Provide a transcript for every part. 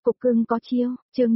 Cục cưng có chiêu, chương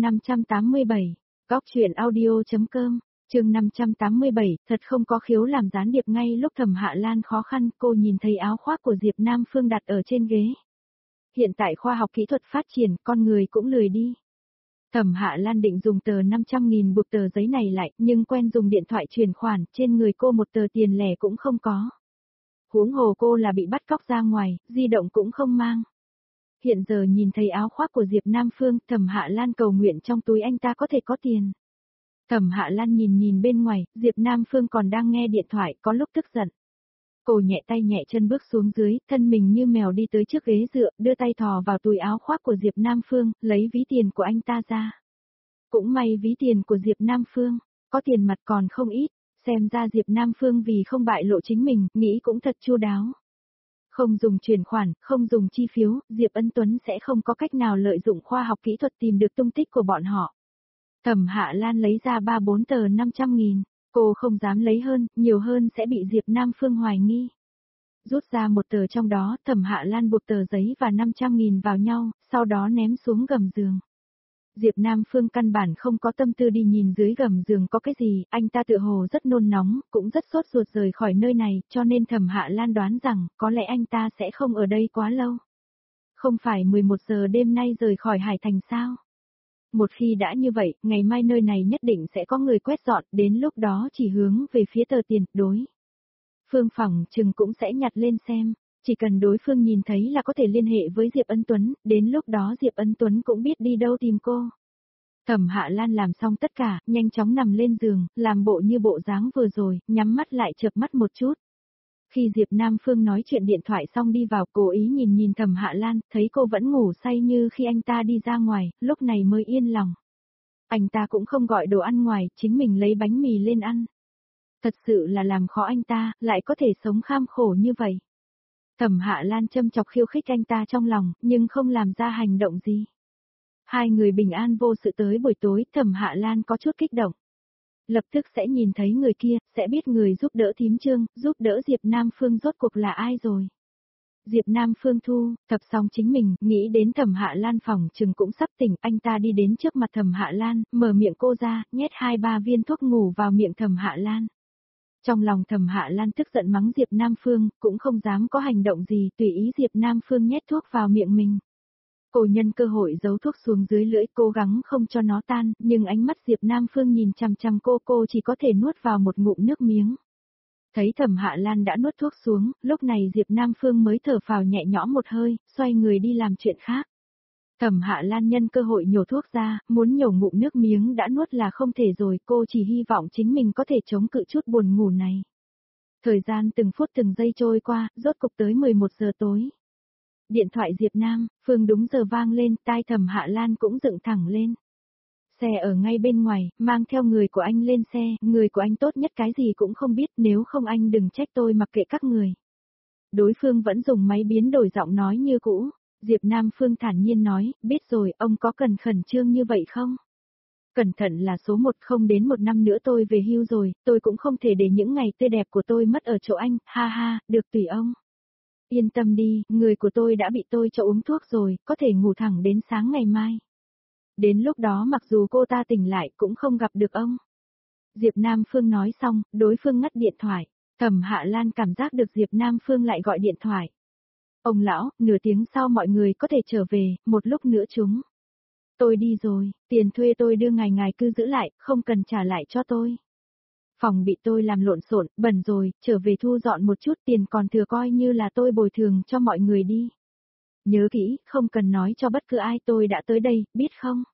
587, Góc truyện audio.com, chương 587, thật không có khiếu làm gián điệp. Ngay lúc Thẩm Hạ Lan khó khăn, cô nhìn thấy áo khoác của Diệp Nam Phương đặt ở trên ghế. Hiện tại khoa học kỹ thuật phát triển, con người cũng lười đi. Thẩm Hạ Lan định dùng tờ 500.000 buộc tờ giấy này lại, nhưng quen dùng điện thoại chuyển khoản, trên người cô một tờ tiền lẻ cũng không có. Huống hồ cô là bị bắt cóc ra ngoài, di động cũng không mang. Hiện giờ nhìn thấy áo khoác của Diệp Nam Phương, Thẩm Hạ Lan cầu nguyện trong túi anh ta có thể có tiền. Thẩm Hạ Lan nhìn bên ngoài, Diệp Nam Phương còn đang nghe điện thoại, có lúc tức giận. Cô nhẹ tay nhẹ chân bước xuống dưới, thân mình như mèo đi tới trước ghế dựa, đưa tay thò vào túi áo khoác của Diệp Nam Phương, lấy ví tiền của anh ta ra. Cũng may ví tiền của Diệp Nam Phương, có tiền mặt còn không ít, xem ra Diệp Nam Phương vì không bại lộ chính mình, nghĩ cũng thật chu đáo. Không dùng chuyển khoản, không dùng chi phiếu, Diệp Ân Tuấn sẽ không có cách nào lợi dụng khoa học kỹ thuật tìm được tung tích của bọn họ. Thẩm Hạ Lan lấy ra 3-4 tờ 500.000, cô không dám lấy hơn, nhiều hơn sẽ bị Diệp Nam Phương hoài nghi. Rút ra một tờ trong đó, Thẩm Hạ Lan buộc tờ giấy và 500.000 vào nhau, sau đó ném xuống gầm giường. Diệp Nam Phương căn bản không có tâm tư đi nhìn dưới gầm giường có cái gì, anh ta tựa hồ rất nôn nóng, cũng rất sốt ruột rời khỏi nơi này, cho nên Thẩm Hạ Lan đoán rằng, có lẽ anh ta sẽ không ở đây quá lâu. Không phải 11 giờ đêm nay rời khỏi Hải Thành sao? Một khi đã như vậy, ngày mai nơi này nhất định sẽ có người quét dọn, đến lúc đó chỉ hướng về phía tờ tiền, đối. Phương phỏng chừng cũng sẽ nhặt lên xem, chỉ cần đối phương nhìn thấy là có thể liên hệ với Diệp Ân Tuấn, đến lúc đó Diệp Ân Tuấn cũng biết đi đâu tìm cô. Thẩm Hạ Lan làm xong tất cả, nhanh chóng nằm lên giường, làm bộ như bộ dáng vừa rồi, nhắm mắt lại chợp mắt một chút. Khi Diệp Nam Phương nói chuyện điện thoại xong đi vào, cố ý nhìn Thẩm Hạ Lan, thấy cô vẫn ngủ say như khi anh ta đi ra ngoài, lúc này mới yên lòng. Anh ta cũng không gọi đồ ăn ngoài, chính mình lấy bánh mì lên ăn. Thật sự là làm khó anh ta, lại có thể sống kham khổ như vậy. Thẩm Hạ Lan châm chọc khiêu khích anh ta trong lòng, nhưng không làm ra hành động gì. Hai người bình an vô sự tới buổi tối, Thẩm Hạ Lan có chút kích động. Lập tức sẽ nhìn thấy người kia, sẽ biết người giúp đỡ thím Trương, giúp đỡ Diệp Nam Phương rốt cuộc là ai rồi. Diệp Nam Phương thu thập xong chính mình, nghĩ đến Thẩm Hạ Lan phòng chừng cũng sắp tỉnh, anh ta đi đến trước mặt Thẩm Hạ Lan, mở miệng cô ra, nhét 2-3 viên thuốc ngủ vào miệng Thẩm Hạ Lan. Trong lòng Thẩm Hạ Lan tức giận mắng Diệp Nam Phương, cũng không dám có hành động gì, tùy ý Diệp Nam Phương nhét thuốc vào miệng mình. Cô nhân cơ hội giấu thuốc xuống dưới lưỡi, cố gắng không cho nó tan, nhưng ánh mắt Diệp Nam Phương nhìn chằm chằm cô chỉ có thể nuốt vào một ngụm nước miếng. Thấy Thẩm Hạ Lan đã nuốt thuốc xuống, lúc này Diệp Nam Phương mới thở phào nhẹ nhõm một hơi, xoay người đi làm chuyện khác. Thẩm Hạ Lan nhân cơ hội nhổ thuốc ra, muốn nhổ ngụm nước miếng đã nuốt là không thể rồi, cô chỉ hy vọng chính mình có thể chống cự chút buồn ngủ này. Thời gian từng phút từng giây trôi qua, rốt cục tới 11 giờ tối. Điện thoại Diệp Nam Phương đúng giờ vang lên, tai Thẩm Hạ Lan cũng dựng thẳng lên. Xe ở ngay bên ngoài, mang theo người của anh lên xe, người của anh tốt nhất cái gì cũng không biết, nếu không anh đừng trách tôi mặc kệ các người. Đối phương vẫn dùng máy biến đổi giọng nói như cũ. Diệp Nam Phương thản nhiên nói, biết rồi, ông có cần khẩn trương như vậy không? Cẩn thận là số 1, không đến 1 năm nữa tôi về hưu rồi, tôi cũng không thể để những ngày tươi đẹp của tôi mất ở chỗ anh, ha ha, được tùy ông. Yên tâm đi, người của tôi đã bị tôi cho uống thuốc rồi, có thể ngủ thẳng đến sáng ngày mai. Đến lúc đó mặc dù cô ta tỉnh lại cũng không gặp được ông. Diệp Nam Phương nói xong, đối phương ngắt điện thoại. Thẩm Hạ Lan cảm giác được Diệp Nam Phương lại gọi điện thoại. Ông lão, nửa tiếng sau mọi người có thể trở về, một lúc nữa chúng. Tôi đi rồi, tiền thuê tôi đưa ngài cứ giữ lại, không cần trả lại cho tôi. Phòng bị tôi làm lộn xộn, bẩn rồi, trở về thu dọn một chút, tiền còn thừa coi như là tôi bồi thường cho mọi người đi. Nhớ kỹ, không cần nói cho bất cứ ai tôi đã tới đây, biết không?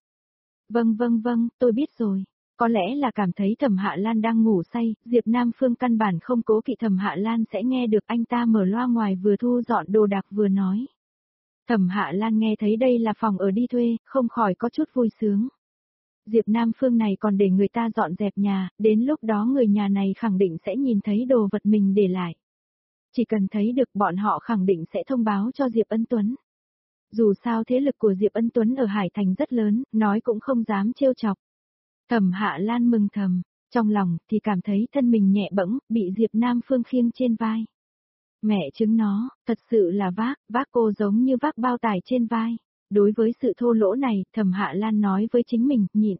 Vâng, tôi biết rồi. Có lẽ là cảm thấy Thẩm Hạ Lan đang ngủ say, Diệp Nam Phương căn bản không cố kỵ Thẩm Hạ Lan sẽ nghe được, anh ta mở loa ngoài vừa thu dọn đồ đạc vừa nói. Thẩm Hạ Lan nghe thấy đây là phòng ở đi thuê, không khỏi có chút vui sướng. Diệp Nam Phương này còn để người ta dọn dẹp nhà, đến lúc đó người nhà này khẳng định sẽ nhìn thấy đồ vật mình để lại. Chỉ cần thấy được bọn họ khẳng định sẽ thông báo cho Diệp Ân Tuấn. Dù sao thế lực của Diệp Ân Tuấn ở Hải Thành rất lớn, nói cũng không dám trêu chọc. Thẩm Hạ Lan mừng thầm, trong lòng thì cảm thấy thân mình nhẹ bẫng, bị Diệp Nam Phương khiêng trên vai. Mẹ chứng nó, thật sự là vác cô giống như vác bao tải trên vai. Đối với sự thô lỗ này, Thẩm Hạ Lan nói với chính mình, nhịn.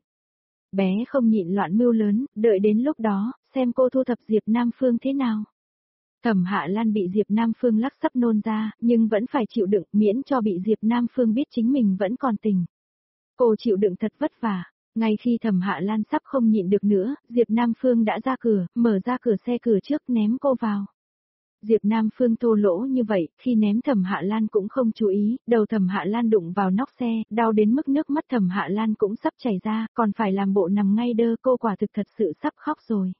Bé không nhịn loạn mưu lớn, đợi đến lúc đó, xem cô thu thập Diệp Nam Phương thế nào. Thẩm Hạ Lan bị Diệp Nam Phương lắc sắp nôn ra, nhưng vẫn phải chịu đựng, miễn cho bị Diệp Nam Phương biết chính mình vẫn còn tình. Cô chịu đựng thật vất vả. Ngay khi Thẩm Hạ Lan sắp không nhịn được nữa, Diệp Nam Phương đã ra cửa, mở ra cửa xe cửa trước ném cô vào. Diệp Nam Phương thô lỗ như vậy, khi ném Thẩm Hạ Lan cũng không chú ý, đầu Thẩm Hạ Lan đụng vào nóc xe, đau đến mức nước mắt Thẩm Hạ Lan cũng sắp chảy ra, còn phải làm bộ nằm ngay đơ, cô quả thực thật sự sắp khóc rồi.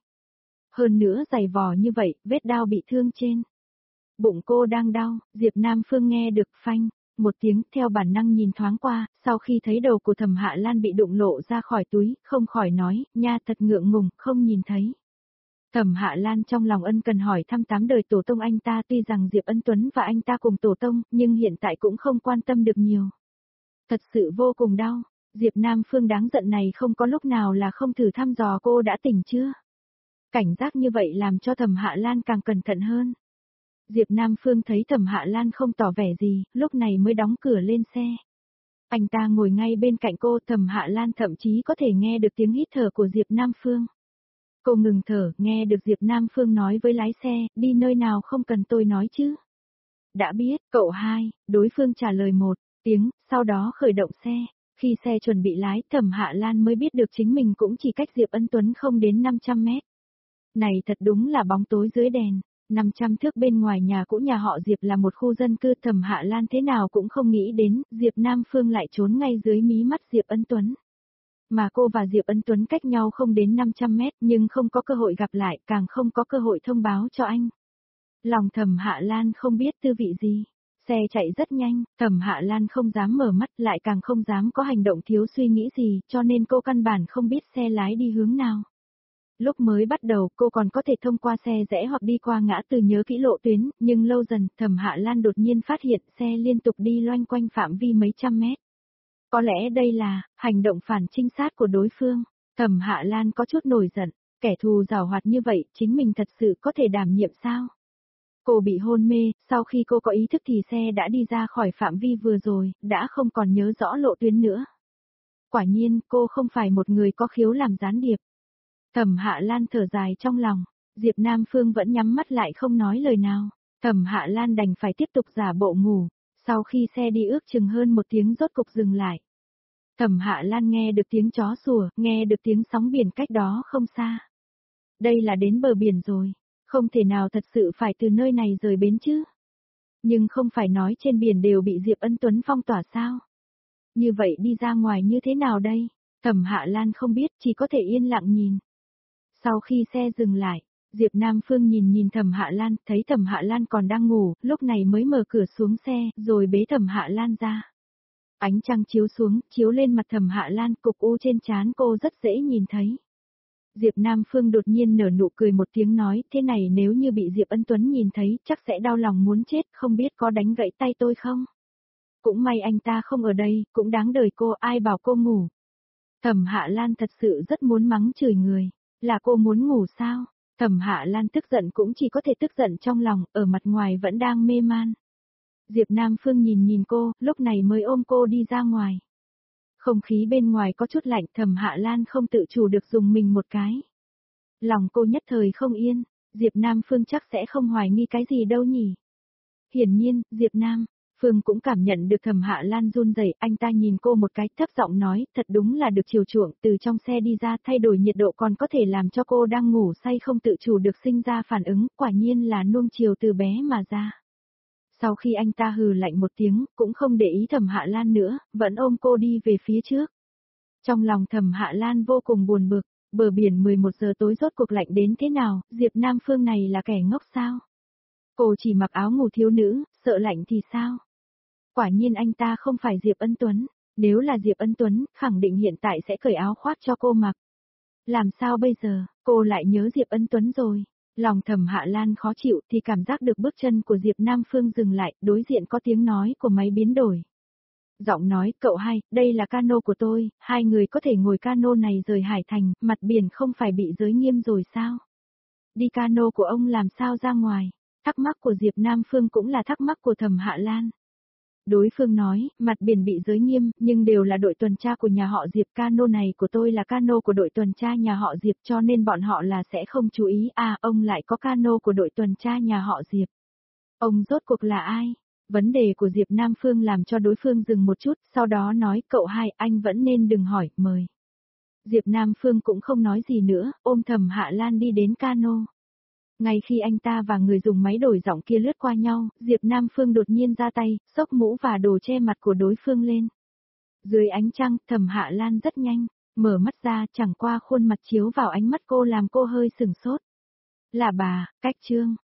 Hơn nữa giày vò như vậy, vết đau bị thương trên bụng cô đang đau, Diệp Nam Phương nghe được phanh một tiếng, theo bản năng nhìn thoáng qua, sau khi thấy đầu của Thẩm Hạ Lan bị đụng lộ ra khỏi túi, không khỏi nói, nha thật ngượng ngùng, không nhìn thấy. Thẩm Hạ Lan trong lòng ân cần hỏi thăm 8 đời tổ tông anh ta, tuy rằng Diệp Ân Tuấn và anh ta cùng tổ tông, nhưng hiện tại cũng không quan tâm được nhiều. Thật sự vô cùng đau, Diệp Nam Phương đáng giận này không có lúc nào là không thử thăm dò cô đã tỉnh chưa. Cảnh giác như vậy làm cho Thẩm Hạ Lan càng cẩn thận hơn. Diệp Nam Phương thấy Thẩm Hạ Lan không tỏ vẻ gì, lúc này mới đóng cửa lên xe. Anh ta ngồi ngay bên cạnh cô, Thẩm Hạ Lan thậm chí có thể nghe được tiếng hít thở của Diệp Nam Phương. Cô ngừng thở, nghe được Diệp Nam Phương nói với lái xe, đi nơi nào không cần tôi nói chứ. Đã biết, cậu hai, đối phương trả lời một tiếng, sau đó khởi động xe. Khi xe chuẩn bị lái, Thẩm Hạ Lan mới biết được chính mình cũng chỉ cách Diệp Ân Tuấn không đến 500 mét. Này thật đúng là bóng tối dưới đèn. 500 thước bên ngoài nhà cũ nhà họ Diệp là một khu dân cư, Thẩm Hạ Lan thế nào cũng không nghĩ đến, Diệp Nam Phương lại trốn ngay dưới mí mắt Diệp Ân Tuấn. Mà cô và Diệp Ân Tuấn cách nhau không đến 500 mét nhưng không có cơ hội gặp lại, càng không có cơ hội thông báo cho anh. Lòng Thẩm Hạ Lan không biết tư vị gì. Xe chạy rất nhanh, Thẩm Hạ Lan không dám mở mắt lại càng không dám có hành động thiếu suy nghĩ gì, cho nên cô căn bản không biết xe lái đi hướng nào. Lúc mới bắt đầu cô còn có thể thông qua xe rẽ hoặc đi qua ngã tư nhớ kỹ lộ tuyến, nhưng lâu dần Thẩm Hạ Lan đột nhiên phát hiện xe liên tục đi loanh quanh phạm vi mấy trăm mét. Có lẽ đây là hành động phản trinh sát của đối phương. Thẩm Hạ Lan có chút nổi giận, kẻ thù giảo hoạt như vậy chính mình thật sự có thể đảm nhiệm sao? Cô bị hôn mê, sau khi cô có ý thức thì xe đã đi ra khỏi phạm vi vừa rồi, đã không còn nhớ rõ lộ tuyến nữa. Quả nhiên cô không phải một người có khiếu làm gián điệp. Thẩm Hạ Lan thở dài trong lòng, Diệp Nam Phương vẫn nhắm mắt lại không nói lời nào. Thẩm Hạ Lan đành phải tiếp tục giả bộ ngủ, sau khi xe đi ước chừng hơn một tiếng rốt cục dừng lại. Thẩm Hạ Lan nghe được tiếng chó sủa, nghe được tiếng sóng biển cách đó không xa. Đây là đến bờ biển rồi, không thể nào thật sự phải từ nơi này rời bến chứ. Nhưng không phải nói trên biển đều bị Diệp Ân Tuấn phong tỏa sao? Như vậy đi ra ngoài như thế nào đây? Thẩm Hạ Lan không biết, chỉ có thể yên lặng nhìn. Sau khi xe dừng lại, Diệp Nam Phương nhìn Thẩm Hạ Lan, thấy Thẩm Hạ Lan còn đang ngủ, lúc này mới mở cửa xuống xe, rồi bế Thẩm Hạ Lan ra. Ánh trăng chiếu xuống, chiếu lên mặt Thẩm Hạ Lan, cục u trên trán cô rất dễ nhìn thấy. Diệp Nam Phương đột nhiên nở nụ cười một tiếng nói, thế này nếu như bị Diệp Ân Tuấn nhìn thấy, chắc sẽ đau lòng muốn chết, không biết có đánh gãy tay tôi không? Cũng may anh ta không ở đây, cũng đáng đời cô, ai bảo cô ngủ. Thẩm Hạ Lan thật sự rất muốn mắng chửi người. Là cô muốn ngủ sao? Thẩm Hạ Lan tức giận cũng chỉ có thể tức giận trong lòng, ở mặt ngoài vẫn đang mê man. Diệp Nam Phương nhìn cô, lúc này mới ôm cô đi ra ngoài. Không khí bên ngoài có chút lạnh, Thẩm Hạ Lan không tự chủ được dùng mình một cái. Lòng cô nhất thời không yên, Diệp Nam Phương chắc sẽ không hoài nghi cái gì đâu nhỉ. Hiển nhiên, Diệp Nam Phương cũng cảm nhận được Thẩm Hạ Lan run rẩy, anh ta nhìn cô một cái, thấp giọng nói, thật đúng là được chiều chuộng, từ trong xe đi ra thay đổi nhiệt độ còn có thể làm cho cô đang ngủ say không tự chủ được sinh ra phản ứng, quả nhiên là nuông chiều từ bé mà ra. Sau khi anh ta hừ lạnh một tiếng, cũng không để ý Thẩm Hạ Lan nữa, vẫn ôm cô đi về phía trước. Trong lòng Thẩm Hạ Lan vô cùng buồn bực, bờ biển 11 giờ tối rốt cuộc lạnh đến thế nào, Diệp Nam Phương này là kẻ ngốc sao? Cô chỉ mặc áo ngủ thiếu nữ, sợ lạnh thì sao? Quả nhiên anh ta không phải Diệp Ân Tuấn, nếu là Diệp Ân Tuấn, khẳng định hiện tại sẽ cởi áo khoác cho cô mặc. Làm sao bây giờ, cô lại nhớ Diệp Ân Tuấn rồi. Lòng Thẩm Hạ Lan khó chịu thì cảm giác được bước chân của Diệp Nam Phương dừng lại, đối diện có tiếng nói của máy biến đổi. Giọng nói, cậu hai, đây là cano của tôi, hai người có thể ngồi cano này rời Hải Thành, mặt biển không phải bị giới nghiêm rồi sao? Đi cano của ông làm sao ra ngoài? Thắc mắc của Diệp Nam Phương cũng là thắc mắc của Thẩm Hạ Lan. Đối phương nói, mặt biển bị giới nghiêm, nhưng đều là đội tuần tra của nhà họ Diệp, cano này của tôi là cano của đội tuần tra nhà họ Diệp cho nên bọn họ là sẽ không chú ý. À, ông lại có cano của đội tuần tra nhà họ Diệp. Ông rốt cuộc là ai? Vấn đề của Diệp Nam Phương làm cho đối phương dừng một chút, sau đó nói, cậu hai, anh vẫn nên đừng hỏi, mời. Diệp Nam Phương cũng không nói gì nữa, ôm Thẩm Hạ Lan đi đến cano. Ngay khi anh ta và người dùng máy đổi giọng kia lướt qua nhau, Diệp Nam Phương đột nhiên ra tay, xốc mũ và đồ che mặt của đối phương lên. Dưới ánh trăng, Thẩm Hạ Lan rất nhanh, mở mắt ra, chẳng qua khuôn mặt chiếu vào ánh mắt cô làm cô hơi sửng sốt. Là bà, Cách Trương.